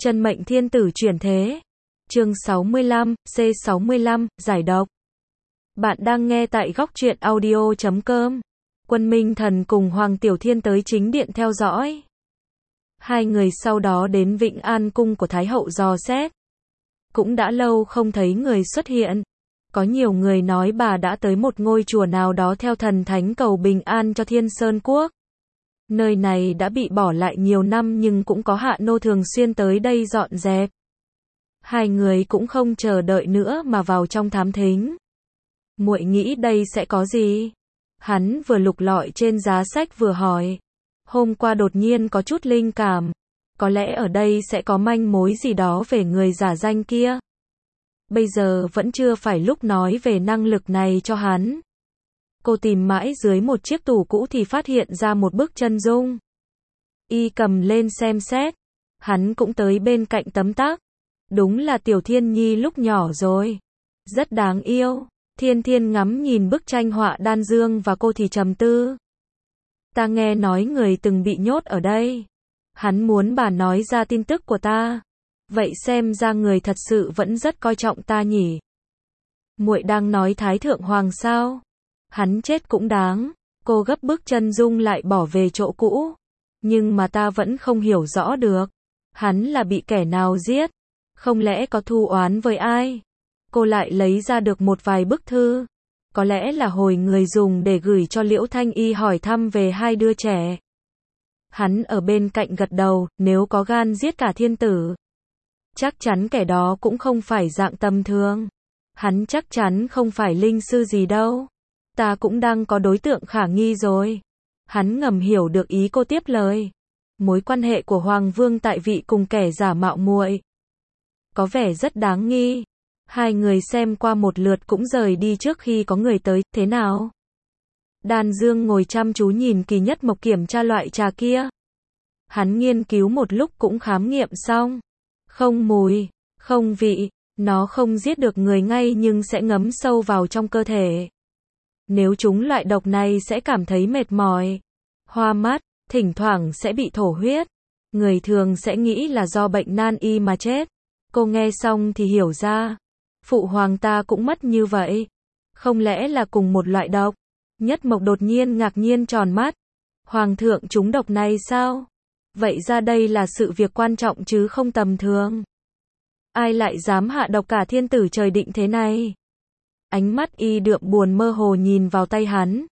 Chân mệnh thiên tử chuyển thế. Chương 65, C65, giải độc. Bạn đang nghe tại góc truyện audio.com. Quân Minh Thần cùng Hoàng Tiểu Thiên tới chính điện theo dõi. Hai người sau đó đến Vĩnh An cung của Thái hậu dò xét. Cũng đã lâu không thấy người xuất hiện. Có nhiều người nói bà đã tới một ngôi chùa nào đó theo thần thánh cầu bình an cho Thiên Sơn Quốc. Nơi này đã bị bỏ lại nhiều năm nhưng cũng có hạ nô thường xuyên tới đây dọn dẹp. Hai người cũng không chờ đợi nữa mà vào trong thám thính. Muội nghĩ đây sẽ có gì? Hắn vừa lục lọi trên giá sách vừa hỏi. Hôm qua đột nhiên có chút linh cảm. Có lẽ ở đây sẽ có manh mối gì đó về người giả danh kia. Bây giờ vẫn chưa phải lúc nói về năng lực này cho hắn. Cô tìm mãi dưới một chiếc tủ cũ thì phát hiện ra một bức chân dung. Y cầm lên xem xét. Hắn cũng tới bên cạnh tấm tắc. Đúng là Tiểu Thiên Nhi lúc nhỏ rồi. Rất đáng yêu. Thiên Thiên ngắm nhìn bức tranh họa đan dương và cô thì trầm tư. Ta nghe nói người từng bị nhốt ở đây. Hắn muốn bà nói ra tin tức của ta. Vậy xem ra người thật sự vẫn rất coi trọng ta nhỉ. Muội đang nói Thái Thượng Hoàng sao? Hắn chết cũng đáng. Cô gấp bức chân dung lại bỏ về chỗ cũ. Nhưng mà ta vẫn không hiểu rõ được. Hắn là bị kẻ nào giết? Không lẽ có thù oán với ai? Cô lại lấy ra được một vài bức thư. Có lẽ là hồi người dùng để gửi cho Liễu Thanh Y hỏi thăm về hai đứa trẻ. Hắn ở bên cạnh gật đầu, nếu có gan giết cả thiên tử. Chắc chắn kẻ đó cũng không phải dạng tầm thường. Hắn chắc chắn không phải linh sư gì đâu. Ta cũng đang có đối tượng khả nghi rồi. Hắn ngầm hiểu được ý cô tiếp lời. Mối quan hệ của Hoàng Vương tại vị cùng kẻ giả mạo muội có vẻ rất đáng nghi. Hai người xem qua một lượt cũng rời đi trước khi có người tới. Thế nào? Đan Dương ngồi chăm chú nhìn Kỳ Nhất Mộc kiểm tra loại trà kia. Hắn nghiên cứu một lúc cũng khám nghiệm xong. Không mùi, không vị, nó không giết được người ngay nhưng sẽ ngấm sâu vào trong cơ thể. Nếu trúng loại độc này sẽ cảm thấy mệt mỏi, hoa mắt, thỉnh thoảng sẽ bị thổ huyết. Người thường sẽ nghĩ là do bệnh nan y mà chết. Cô nghe xong thì hiểu ra. Phụ hoàng ta cũng mất như vậy. Không lẽ là cùng một loại độc? Nhất Mộc đột nhiên ngạc nhiên tròn mắt. Hoàng thượng trúng độc này sao? Vậy ra đây là sự việc quan trọng chứ không tầm thường. Ai lại dám hạ độc cả thiên tử trời định thế này? Ánh mắt Y đượm buồn mơ hồ nhìn vào tay hắn.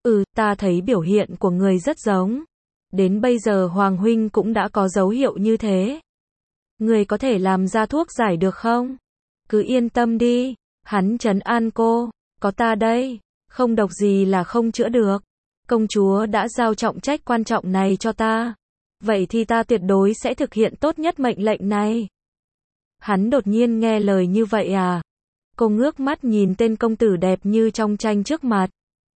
Ta thấy biểu hiện của người rất giống. Đến bây giờ Hoàng huynh cũng đã có dấu hiệu như thế. Người có thể làm ra thuốc giải được không? Cứ yên tâm đi. Hắn trấn an cô. Có ta đây. Không độc gì là không chữa được. Công chúa đã giao trọng trách quan trọng này cho ta. Vậy thì ta tuyệt đối sẽ thực hiện tốt nhất mệnh lệnh này. Hắn đột nhiên nghe lời như vậy à? Cô ngước mắt nhìn tên công tử đẹp như trong tranh trước mặt.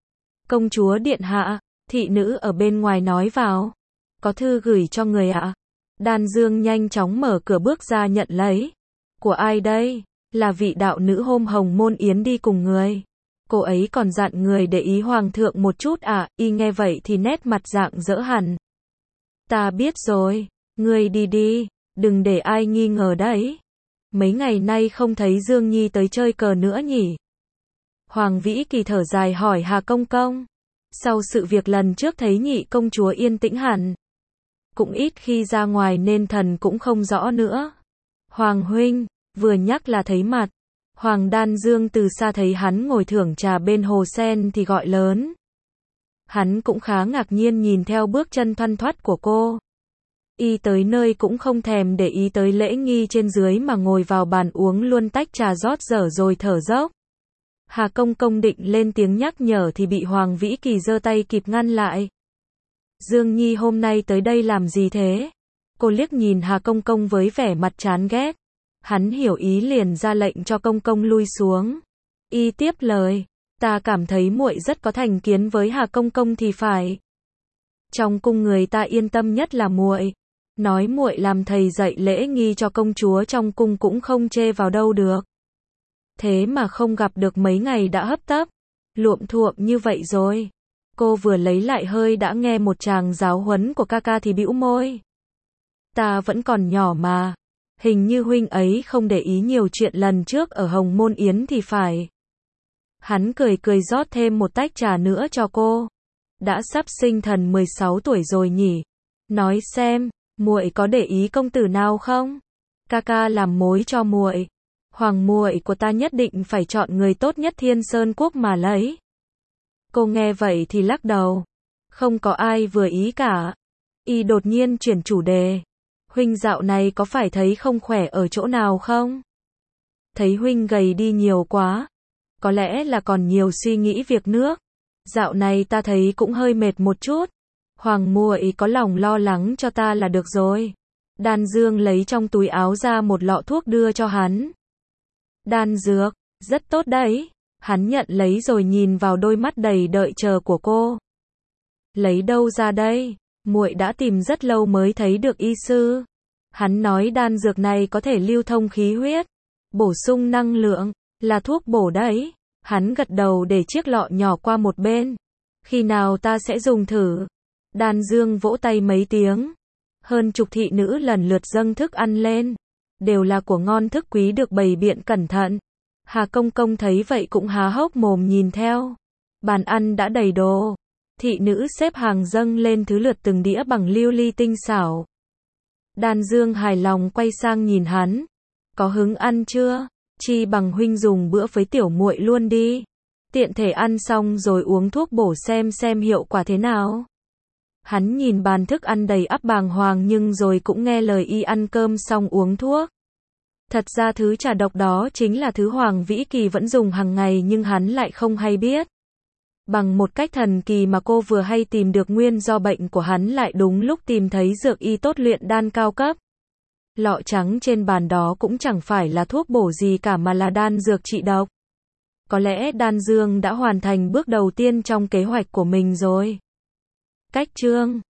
Công chúa điện hạ, thị nữ ở bên ngoài nói vào. Có thư gửi cho người ạ. Đan Dương nhanh chóng mở cửa bước ra nhận lấy. Của ai đây? Là vị đạo nữ hôm Hồng Môn Yến đi cùng người. Cô ấy còn dặn người để ý hoàng thượng một chút à? Y nghe vậy thì nét mặt rạng rỡ hẳn. Ta biết rồi, ngươi đi đi, đừng để ai nghi ngờ đấy. Mấy ngày nay không thấy Dương Nhi tới chơi cờ nữa nhỉ? Hoàng Vĩ Kỳ thở dài hỏi Hà Công Công. Sau sự việc lần trước thấy nhị công chúa yên tĩnh hẳn. Cũng ít khi ra ngoài nên thần cũng không rõ nữa. Hoàng huynh, vừa nhắc là thấy mặt. Hoàng Đan Dương từ xa thấy hắn ngồi thưởng trà bên hồ sen thì gọi lớn. Hắn cũng khá ngạc nhiên nhìn theo bước chân thoăn thoắt của cô. Y tới nơi cũng không thèm để ý tới lễ nghi trên dưới mà ngồi vào bàn uống luôn tách trà rót dở rồi thở dốc. Hà Công Công định lên tiếng nhắc nhở thì bị Hoàng Vĩ Kỳ giơ tay kịp ngăn lại. Dương Nhi hôm nay tới đây làm gì thế? Cô liếc nhìn Hà Công Công với vẻ mặt chán ghét. Hắn hiểu ý liền ra lệnh cho Công Công lui xuống. Y tiếp lời. Ta cảm thấy muội rất có thành kiến với Hà Công Công thì phải. Trong cung người ta yên tâm nhất là muội. Nói muội làm thầy dạy lễ nghi cho công chúa trong cung cũng không chê vào đâu được. Thế mà không gặp được mấy ngày đã hấp tấp. Luộm thuộm như vậy rồi. Cô vừa lấy lại hơi đã nghe một tràng giáo huấn của ca ca thì bĩu môi. Ta vẫn còn nhỏ mà. Hình như huynh ấy không để ý nhiều chuyện lần trước ở Hồng Môn Yến thì phải. Hắn cười cười rót thêm một tách trà nữa cho cô. Đã sắp sinh thần 16 tuổi rồi nhỉ? Nói xem, muội có để ý công tử nào không? Ca làm mối cho muội. Hoàng muội của ta nhất định phải chọn người tốt nhất Thiên Sơn Quốc mà lấy. Cô nghe vậy thì lắc đầu. Không có ai vừa ý cả. Y đột nhiên chuyển chủ đề. Huynh dạo này có phải thấy không khỏe ở chỗ nào không? Thấy huynh gầy đi nhiều quá. Có lẽ là còn nhiều suy nghĩ việc nước. Dạo này ta thấy cũng hơi mệt một chút. Hoàng muội có lòng lo lắng cho ta là được rồi. Đan Dương lấy trong túi áo ra một lọ thuốc đưa cho hắn. Đan dược, rất tốt đấy. Hắn nhận lấy rồi nhìn vào đôi mắt đầy đợi chờ của cô. Lấy đâu ra đây? Muội đã tìm rất lâu mới thấy được y sư. Hắn nói đan dược này có thể lưu thông khí huyết, bổ sung năng lượng, là thuốc bổ đấy. Hắn gật đầu để chiếc lọ nhỏ qua một bên. Khi nào ta sẽ dùng thử? Đan Dương vỗ tay mấy tiếng. Hơn chục thị nữ lần lượt dâng thức ăn lên. Đều là của ngon thức quý được bày biện cẩn thận. Hà Công Công thấy vậy cũng há hốc mồm nhìn theo. Bàn ăn đã đầy đồ. Thị nữ xếp hàng dâng lên thứ lượt từng đĩa bằng lưu ly tinh xảo. Đan Dương hài lòng quay sang nhìn hắn. Có hứng ăn chưa? Chi bằng huynh dùng bữa với tiểu muội luôn đi. Tiện thể ăn xong rồi uống thuốc bổ xem hiệu quả thế nào. Hắn nhìn bàn thức ăn đầy ắp bàng hoàng nhưng rồi cũng nghe lời y ăn cơm xong uống thuốc. Thật ra thứ trà độc đó chính là thứ Hoàng Vĩ Kỳ vẫn dùng hàng ngày nhưng hắn lại không hay biết. Bằng một cách thần kỳ mà cô vừa hay tìm được nguyên do bệnh của hắn lại đúng lúc tìm thấy dược y tốt luyện đan cao cấp. Lọ trắng trên bàn đó cũng chẳng phải là thuốc bổ gì cả mà là đan dược trị độc. Có lẽ Đan Dương đã hoàn thành bước đầu tiên trong kế hoạch của mình rồi. Cách chương